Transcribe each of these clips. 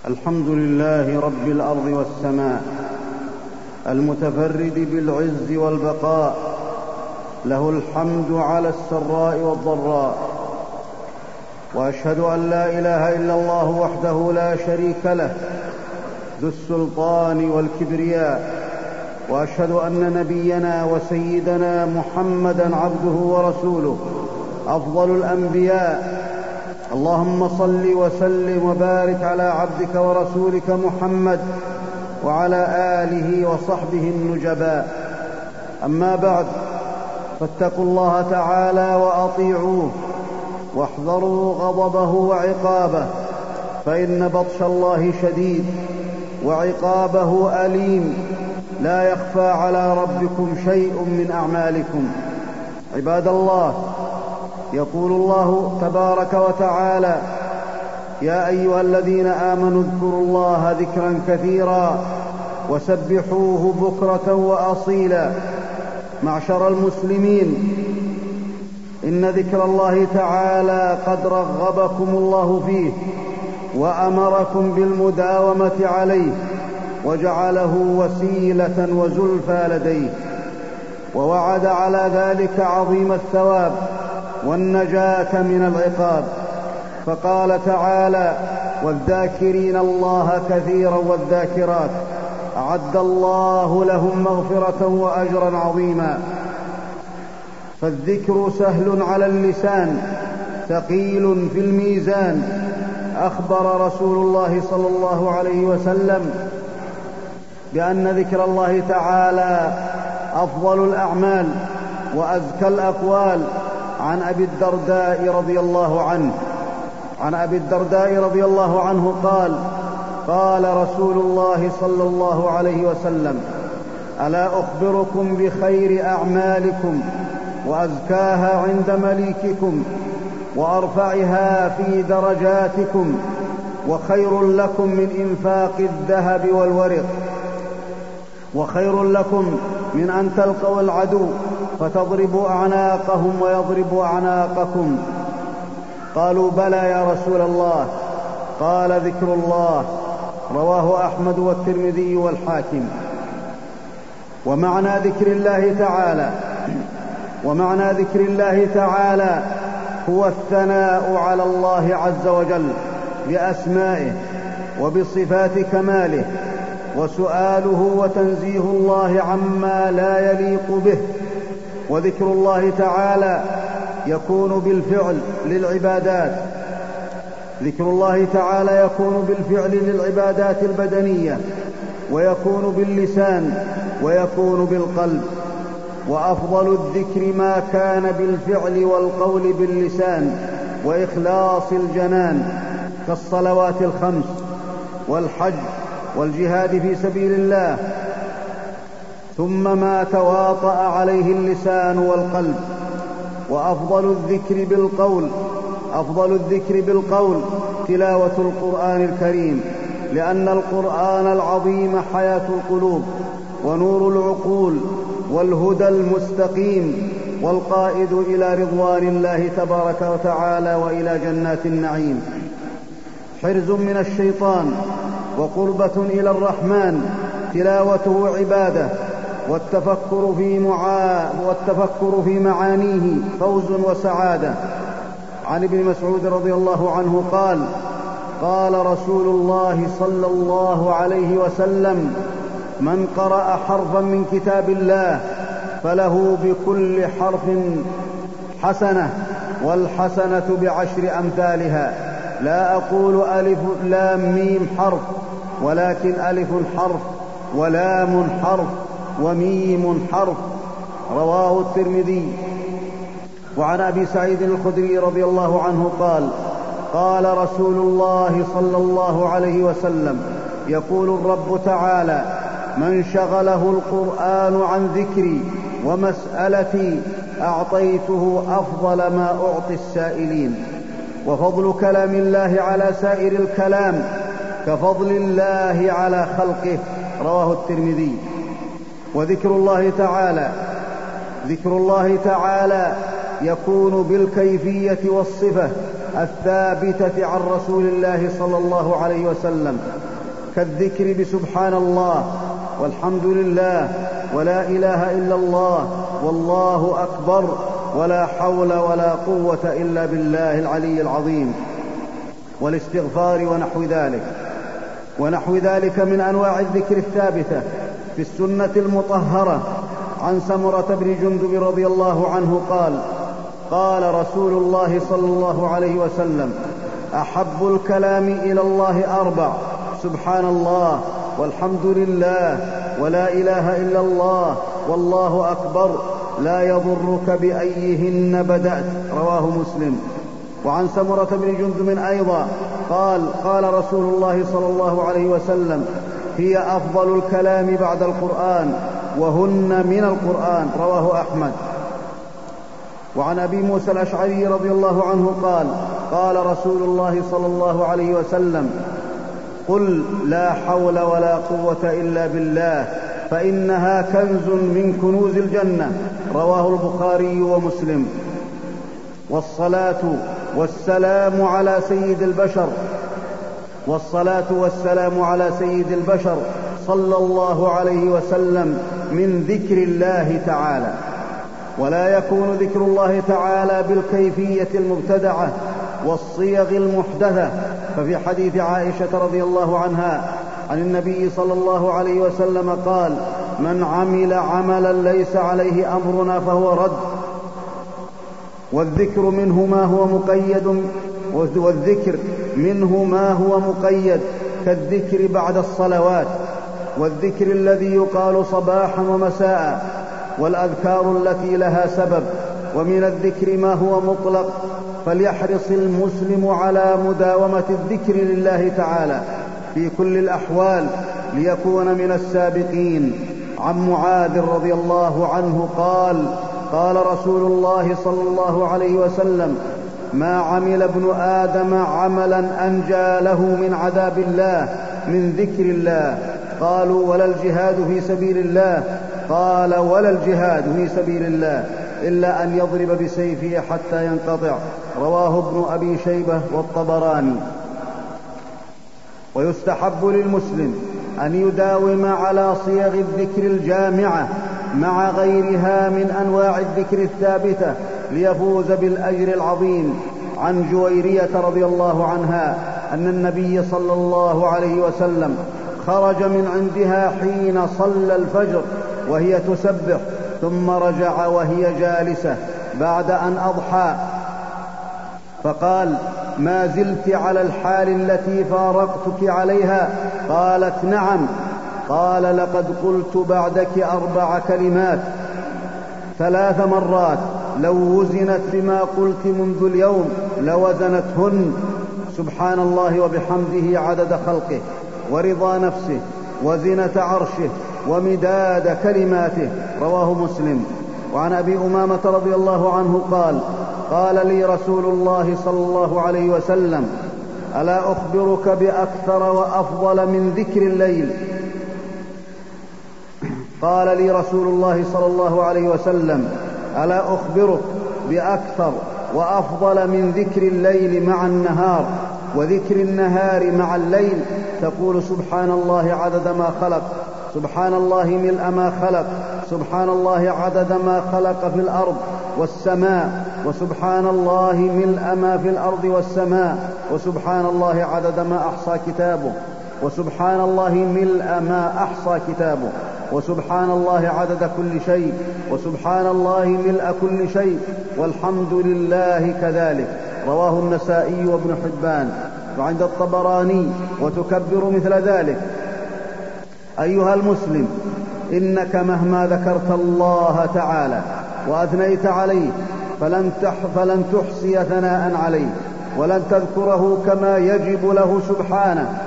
الحمد لله رب الأرض والسماء، المتفرد بالعز والبقاء، له الحمد على السراء والضراء. وأشهد أن لا إله إلا الله وحده لا شريك له ذو السلطان والكبرياء. وأشهد أن نبينا وسيدنا محمدًا عبده ورسوله أفضل الأنبياء. اللهم صل وسلم وبارك على عبدك ورسولك محمد وعلى آله وصحبه النجباء. أما بعد، فاتقوا الله تعالى وأطيعوه واحذروا غضبه وعقابه، فإن بطش الله شديد وعقابه أليم، لا يخفى على ربكم شيء من أعمالكم. عباد الله، يقول الله تبارك وتعالى: يا أيها الذين آمنوا اذكروا الله ذكرا كثيرا وسبحوه بكرة وأصيلا. معشر المسلمين، إن ذكر الله تعالى قد رغبكم الله فيه وأمركم بالمداومة عليه، وجعله وسيلة وزلفى لديه، ووعد على ذلك عظيم الثواب والنجاة من العقاب. فقال تعالى: والذاكرين الله كثيرا والذاكرات أعد الله لهم مغفرة وأجرا عظيما. فالذكر سهل على اللسان ثقيل في الميزان. أخبر رسول الله صلى الله عليه وسلم بأن ذكر الله تعالى أفضل الأعمال وأزكى الأقوال عن أبي الدرداء رضي الله عنه قال: قال رسول الله صلى الله عليه وسلم: ألا أخبركم بخير أعمالكم وأزكاها عند مليككم وأرفعها في درجاتكم وخير لكم من إنفاق الذهب والورق، وخير لكم من أن تلقوا العدو فتضربوا أعناقهم ويضربوا أعناقكم. قالوا: بلى يا رسول الله. قال: ذكر الله. رواه أحمد والترمذي والحاكم. ومعنى ذكر الله تعالى هو الثناء على الله عز وجل بأسمائه وبصفات كماله، وسؤاله وتنزيه الله عما لا يليق به. وذكر الله تعالى يكون بالفعل للعبادات. ذكر الله تعالى يكون بالفعل للعبادات البدنية، ويكون باللسان، ويكون بالقلب. وأفضل الذكر ما كان بالفعل والقول باللسان وإخلاص الجنان، كالصلوات الخمس والحج والجهاد في سبيل الله. ثم ما تواطأ عليه اللسان والقلب. وأفضل الذكر بالقول تلاوة القرآن الكريم، لأن القرآن العظيم حياة القلوب ونور العقول والهدى المستقيم، والقائد إلى رضوان الله تبارك وتعالى وإلى جنات النعيم. حرز من الشيطان وقربة إلى الرحمن. تلاوته عبادة، والتفكر في معانيه فوز وسعادة. عن ابن مسعود رضي الله عنه قال: قال رسول الله صلى الله عليه وسلم: من قرأ حرفا من كتاب الله فله بكل حرف حسنة، والحسنة بعشر أمثالها. لا أقول ألف لام ميم حرف، ولكن ألف حرف ولام حرف وميم حرف. رواه الترمذي. وعن أبي سعيد الخدري رضي الله عنه قال: قال رسول الله صلى الله عليه وسلم: يقول الرب تعالى: من شغله القرآن عن ذكري ومسألتي أعطيته أفضل ما أعطي السائلين. وفضل كلام الله على سائر الكلام كفضل الله على خلقه. رواه الترمذي. وذكر الله تعالى يكون بالكيفية والصفة، الثابتة عن رسول الله صلى الله عليه وسلم، كالذكر بسبحان الله والحمد لله ولا إله إلا الله والله أكبر ولا حول ولا قوة إلا بالله العلي العظيم، والاستغفار ونحو ذلك من أنواع الذكر الثابتة في السنة المطهرة. عن سمرة بن جندب رضي الله عنه قال: قال رسول الله صلى الله عليه وسلم: أحب الكلام إلى الله 4: سبحان الله والحمد لله ولا إله إلا الله والله أكبر لا يضرك بأيهن بدأت. رواه مسلم. وعن سمرة بن جندب أيضا قال: قال رسول الله صلى الله عليه وسلم: هي أفضل الكلام بعد القرآن وهن من القرآن. رواه أحمد. وعن أبي موسى الأشعري رضي الله عنه قال: قال رسول الله صلى الله عليه وسلم: قل لا حول ولا قوة إلا بالله فإنها كنز من كنوز الجنة. رواه البخاري ومسلم. والصلاة والسلام على سيد البشر صلى الله عليه وسلم من ذكر الله تعالى، ولا يكون ذكر الله تعالى بالكيفية المبتدعة والصيغ المحدثة. ففي حديث عائشة رضي الله عنها عن النبي صلى الله عليه وسلم قال: من عمل عملا ليس عليه أمرنا فهو رد. والذكر منه ما هو مقيد كالذكر بعد الصلوات، والذكر الذي يقال صباحا ومساء، والأذكار التي لها سبب. ومن الذكر ما هو مطلق، فليحرص المسلم على مداومة الذكر لله تعالى في كل الأحوال ليكون من السابقين. عن معاذ رضي الله عنه قال: قال رسول الله صلى الله عليه وسلم: ما عمل ابن آدم عملا أنجى له من عذاب الله من ذكر الله. قالوا: ولا الجهاد في سبيل الله؟ قال: ولا الجهاد في سبيل الله إلا أن يضرب بسيفه حتى ينقطع. رواه ابن أبي شيبة والطبراني. ويستحب للمسلم أن يداوم على صيغ الذكر الجامعة مع غيرها من أنواع الذكر الثابتة ليفوز بالأجر العظيم. عن جويرية رضي الله عنها أن النبي صلى الله عليه وسلم خرج من عندها حين صلى الفجر وهي تسبح، ثم رجع وهي جالسة بعد أن أضحى، فقال: ما زلت على الحال التي فارقتك عليها؟ قالت: نعم. قال: لقد قلت بعدك 4 كلمات 3 مرات لو وزنت بما قلت منذ اليوم لوزنتهن: سبحان الله وبحمده عدد خلقه ورضا نفسه وزنة عرشه ومداد كلماته. رواه مسلم. وعن أبي أمامة رضي الله عنه قال: قال لي رسول الله صلى الله عليه وسلم: ألا أخبرك بأكثر وأفضل من ذكر الليل؟ قال لي رسول الله صلى الله عليه وسلم: ألا أخبرك بأكثر وأفضل من ذكر الليل مع النهار وذكر النهار مع الليل؟ تقول: سبحان الله عدد ما خلق، سبحان الله ملء ما خلق، سبحان الله عدد ما خلق في الأرض والسماء، وسبحان الله ملء ما في الأرض والسماء، وسبحان الله عدد ما أحصى كتابه، وسبحان الله ملء ما أحصى كتابه، وسبحان الله عدد كل شيء، وسبحان الله ملء كل شيء، والحمد لله كذلك. رواه النسائي وابن حبان وعند الطبراني. وتكبر مثل ذلك. أيها المسلم، إنك مهما ذكرت الله تعالى وأثنيت عليه فلن تحصي ثناء عليه ولن تذكره كما يجب له سبحانه.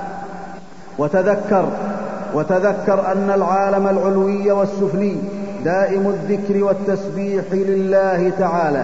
وتذكر أن العالم العلوي والسفلي دائم الذكر والتسبيح لله تعالى،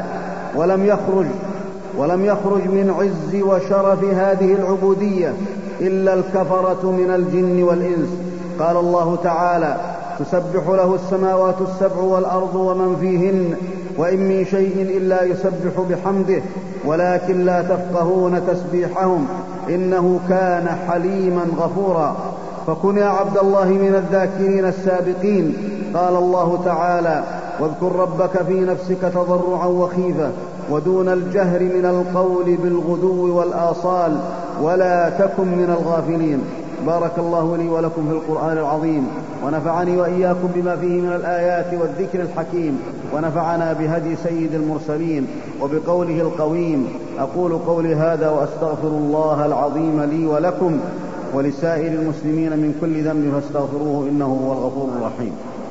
ولم يخرج من عز وشرف هذه العبودية إلا الكفرة من الجن والإنس. قال الله تعالى: تسبح له السماوات السبع والأرض ومن فيهن وإن من شيء إلا يسبح بحمده ولكن لا تفقهون تسبيحهم إنه كان حليما غفورا. فكن يا عبد الله من الذاكرين السابقين. قال الله تعالى: واذكر ربك في نفسك تضرعا وخيفة ودون الجهر من القول بالغدو والآصال ولا تكن من الغافلين. بارك الله لي ولكم في القرآن العظيم، ونفعني وإياكم بما فيه من الآيات والذكر الحكيم، ونفعنا بهدي سيد المرسلين وبقوله القويم. أقول قولي هذا وأستغفر الله العظيم لي ولكم ولسائر المسلمين من كل ذنب فاستغفروه إنه هو الغفور الرحيم.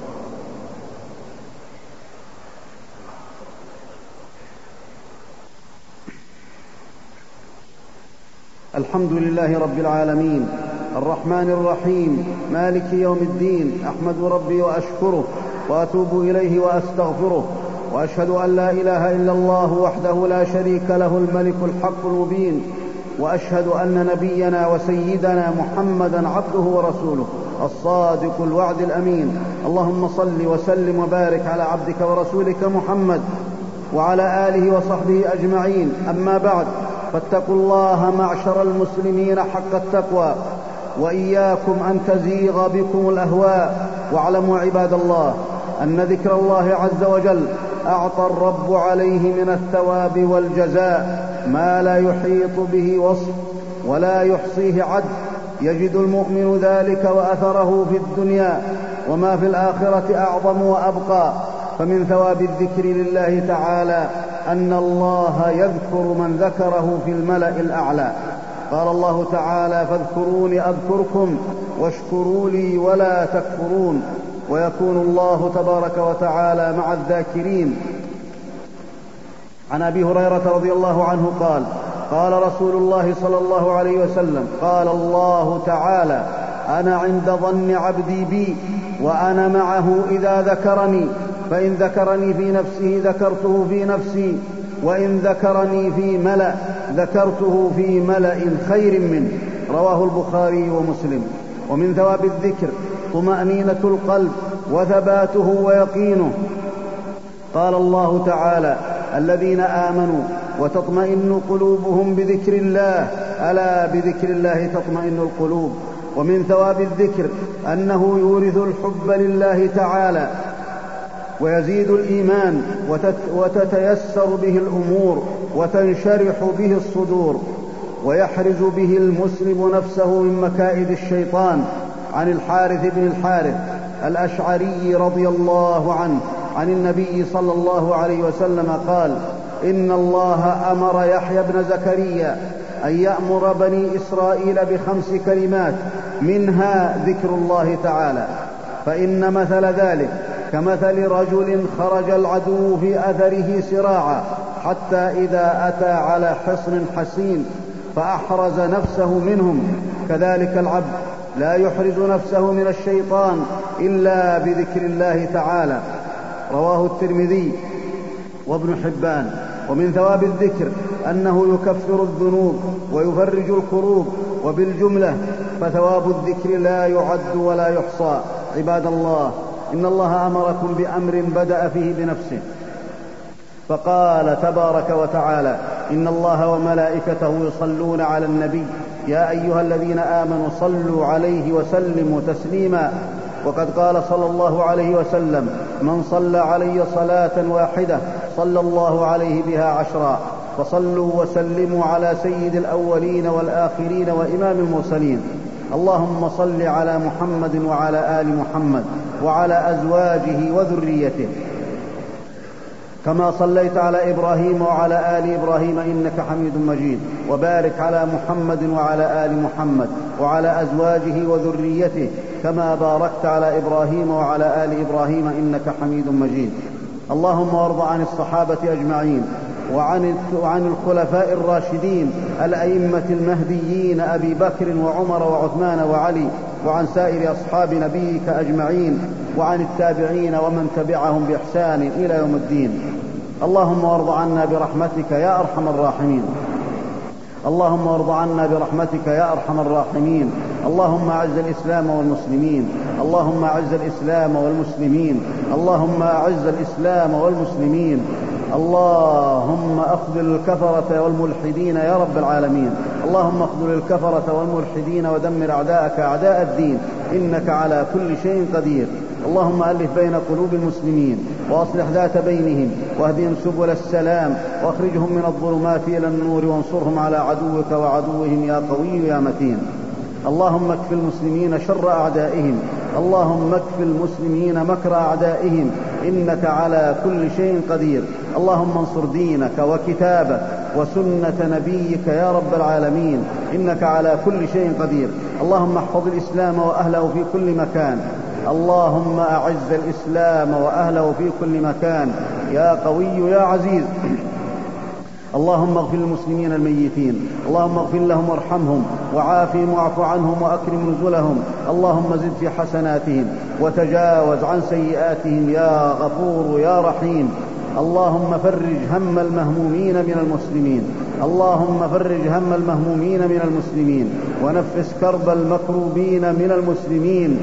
الحمد لله رب العالمين الرحمن الرحيم مالك يوم الدين. أحمد ربي وأشكره وأتوب إليه وأستغفره، وأشهد أن لا إله إلا الله وحده لا شريك له الملك الحق المبين، وأشهد أن نبينا وسيدنا محمدا عبده ورسوله الصادق الوعد الأمين. اللهم صل وسلم وبارك على عبدك ورسولك محمد وعلى آله وصحبه أجمعين. أما بعد، فاتقوا الله معشر المسلمين حق التقوى، وإياكم أن تزيغ بكم الأهواء. واعلموا عباد الله أن ذكر الله عز وجل أعطى الرب عليه من الثواب والجزاء ما لا يحيط به وصف ولا يحصيه عد. يجد المؤمن ذلك وأثره في الدنيا، وما في الآخرة أعظم وأبقى. فمن ثواب الذكر لله تعالى أن الله يذكر من ذكره في الملأ الأعلى. قال الله تعالى: فاذكروني أذكركم واشكروا لي ولا تكفرون. ويكون الله تبارك وتعالى مع الذاكرين. عن أبي هريرة رضي الله عنه قال: قال رسول الله صلى الله عليه وسلم: قال الله تعالى: أنا عند ظن عبدي بي وأنا معه إذا ذكرني، فإن ذكرني في نفسه ذكرته في نفسي، وإن ذكرني في ملأ ذكرته في ملأ خير منه. رواه البخاري ومسلم. ومن ثواب الذكر طمأنينة القلب وثباته ويقينه. قال الله تعالى: الذين آمنوا وتطمئن قلوبهم بذكر الله، ألا بذكر الله تطمئن القلوب. ومن ثواب الذكر أنه يورث الحب لله تعالى ويزيد الإيمان، وتتيسر به الأمور وتنشرح به الصدور، ويحرز به المسلم نفسه من مكائد الشيطان. عن الحارث بن الحارث الأشعري رضي الله عنه عن النبي صلى الله عليه وسلم قال: إن الله أمر يحيى بن زكريا أن يأمر بني إسرائيل ب5 كلمات، منها ذكر الله تعالى، فإن مثل ذلك كمثل رجل خرج العدو في أثره سراعا حتى إذا أتى على حصن حصين فأحرز نفسه منهم، كذلك العبد لا يحرز نفسه من الشيطان إلا بذكر الله تعالى. رواه الترمذي وابن حبان. ومن ثواب الذكر أنه يكفر الذنوب ويفرج الكروب. وبالجملة فثواب الذكر لا يعد ولا يحصى. عباد الله، إن الله أمركم بأمر بدأ فيه بنفسه، فقال تبارك وتعالى: إن الله وملائكته يصلون على النبي يا أيها الذين آمنوا صلوا عليه وسلموا تسليما. وقد قال صلى الله عليه وسلم: من صلى علي صلاة واحدة صلى الله عليه بها 10. فصلوا وسلموا على سيد الأولين والآخرين وإمام المرسلين. اللهم صل على محمد وعلى آل محمد وعلى أزواجه وذريته كما صليت على إبراهيم وعلى آل إبراهيم إنك حميد مجيد. وبارك على محمد وعلى آل محمد وعلى أزواجه وذريته كما باركت على إبراهيم وعلى آل إبراهيم إنك حميد مجيد. اللهم وارض عن الصحابة أجمعين وعن الخلفاء الراشدين الأئمة المهديين أبي بكر وعمر وعثمان وعلي، وعن سائر أصحاب نبيك أجمعين، وعن التابعين ومن تبعهم بإحسان إلى يوم الدين. اللهم وارض عنا برحمتك يا أرحم الراحمين. اللهم وارض عنا برحمتك يا أرحم الراحمين. اللهم أعز الإسلام والمسلمين. اللهم أعز الإسلام والمسلمين. اللهم أعز الإسلام والمسلمين. اللهم أخذل الكفرة والملحدين يا رب العالمين. اللهم اخذل الكفرة والملحدين ودمر أعداءك أعداء الدين، إنك على كل شيء قدير. اللهم ألف بين قلوب المسلمين وأصلح ذات بينهم واهدهم سبل السلام واخرجهم من الظلمات إلى النور وانصرهم على عدوك وعدوهم يا قوي يا متين. اللهم اكف المسلمين شر أعدائهم. اللهم اكف المسلمين مكر أعدائهم، إنك على كل شيء قدير. اللهم انصر دينك وكتابك وسنة نبيك يا رب العالمين، إنك على كل شيء قدير. اللهم احفظ الإسلام وأهله في كل مكان. اللهم أعز الإسلام وأهله في كل مكان يا قوي يا عزيز. اللهم اغفر للمسلمين الميتين. اللهم اغفر لهم وارحمهم وعافهم واعف عنهم وأكرم نزلهم. اللهم زد في حسناتهم وتجاوز عن سيئاتهم يا غفور يا رحيم. اللهم فرج هم المهمومين من المسلمين. اللهم فرج هم المهمومين من المسلمين ونفس كرب المكروبين من المسلمين.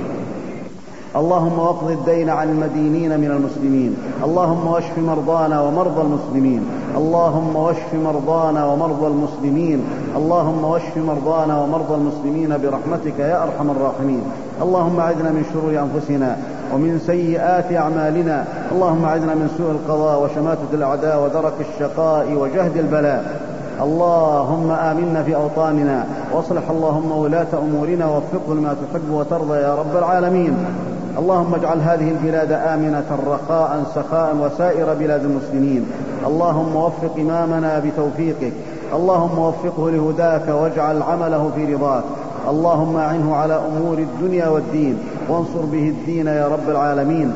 اللهم واقض الدين عن المدينين من المسلمين. اللهم واشف مرضانا ومرضى المسلمين. اللهم واشف مرضانا ومرضى المسلمين. اللهم واشف مرضانا ومرضى المسلمين برحمتك يا أرحم الراحمين. اللهم أعذنا من شرور أنفسنا ومن سيئات أعمالنا. اللهم أعذنا من سوء القضاء وشماتة الأعداء ودرك الشقاء وجهد البلاء. اللهم آمنا في أوطاننا واصلح اللهم ولاة أمورنا ووفقه لما تحب وترضى يا رب العالمين. اللهم اجعل هذه البلاد آمنة رخاء سخاء وسائر بلاد المسلمين. اللهم وفق إمامنا بتوفيقك. اللهم وفقه لهداك واجعل عمله في رضاك. اللهم أعنه على أمور الدنيا والدين وانصر به الدين يا رب العالمين.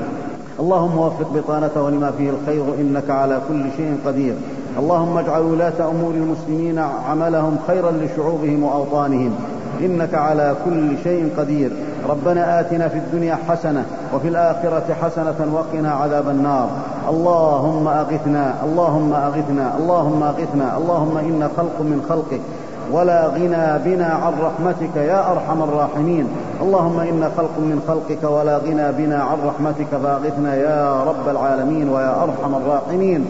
اللهم وفق بطانته لما فيه الخير، إنك على كل شيء قدير. اللهم اجعل ولاة أمور المسلمين عملهم خيرا لشعوبهم وأوطانهم، إنك على كل شيء قدير. ربنا آتنا في الدنيا حسنة وفي الآخرة حسنة وقنا عذاب النار. اللهم أغثنا اللهم أغثنا اللهم أغثنا. اللهم إنا خلق من خلقك ولا غنى بنا عن رحمتك يا أرحم الراحمين. اللهم إنا خلق من خلقك ولا غنى بنا عن رحمتك فأغثنا يا رب العالمين ويا أرحم الراحمين،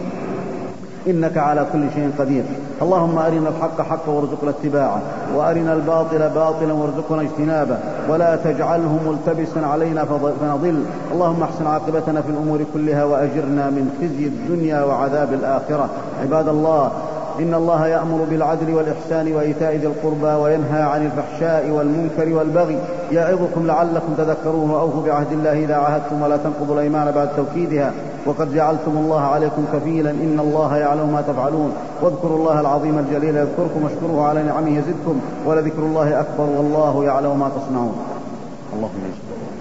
إنك على كل شيء قدير. اللهم أرنا الحق حقا وارزقنا اتباعه، وأرنا الباطل باطلا وارزقنا اجتنابه، ولا تجعله ملتبسا علينا فنضل. اللهم احسن عاقبتنا في الأمور كلها وأجرنا من خزي الدنيا وعذاب الآخرة. عباد الله، إن الله يأمر بالعدل والإحسان وإيتاء ذي القربى وينهى عن الفحشاء والمنكر والبغي يعظكم لعلكم تذكرون. وأوفوا بعهد الله إذا عاهدتم ولا تنقضوا الأيمان بعد توكيدها وقد جعلتم الله عليكم كفيلا إن الله يعلم ما تفعلون. واذكروا الله العظيم الجليل يذكركم واشكروه على نعمه يزدكم ولذكر الله أكبر والله يعلم ما تصنعون. اللهم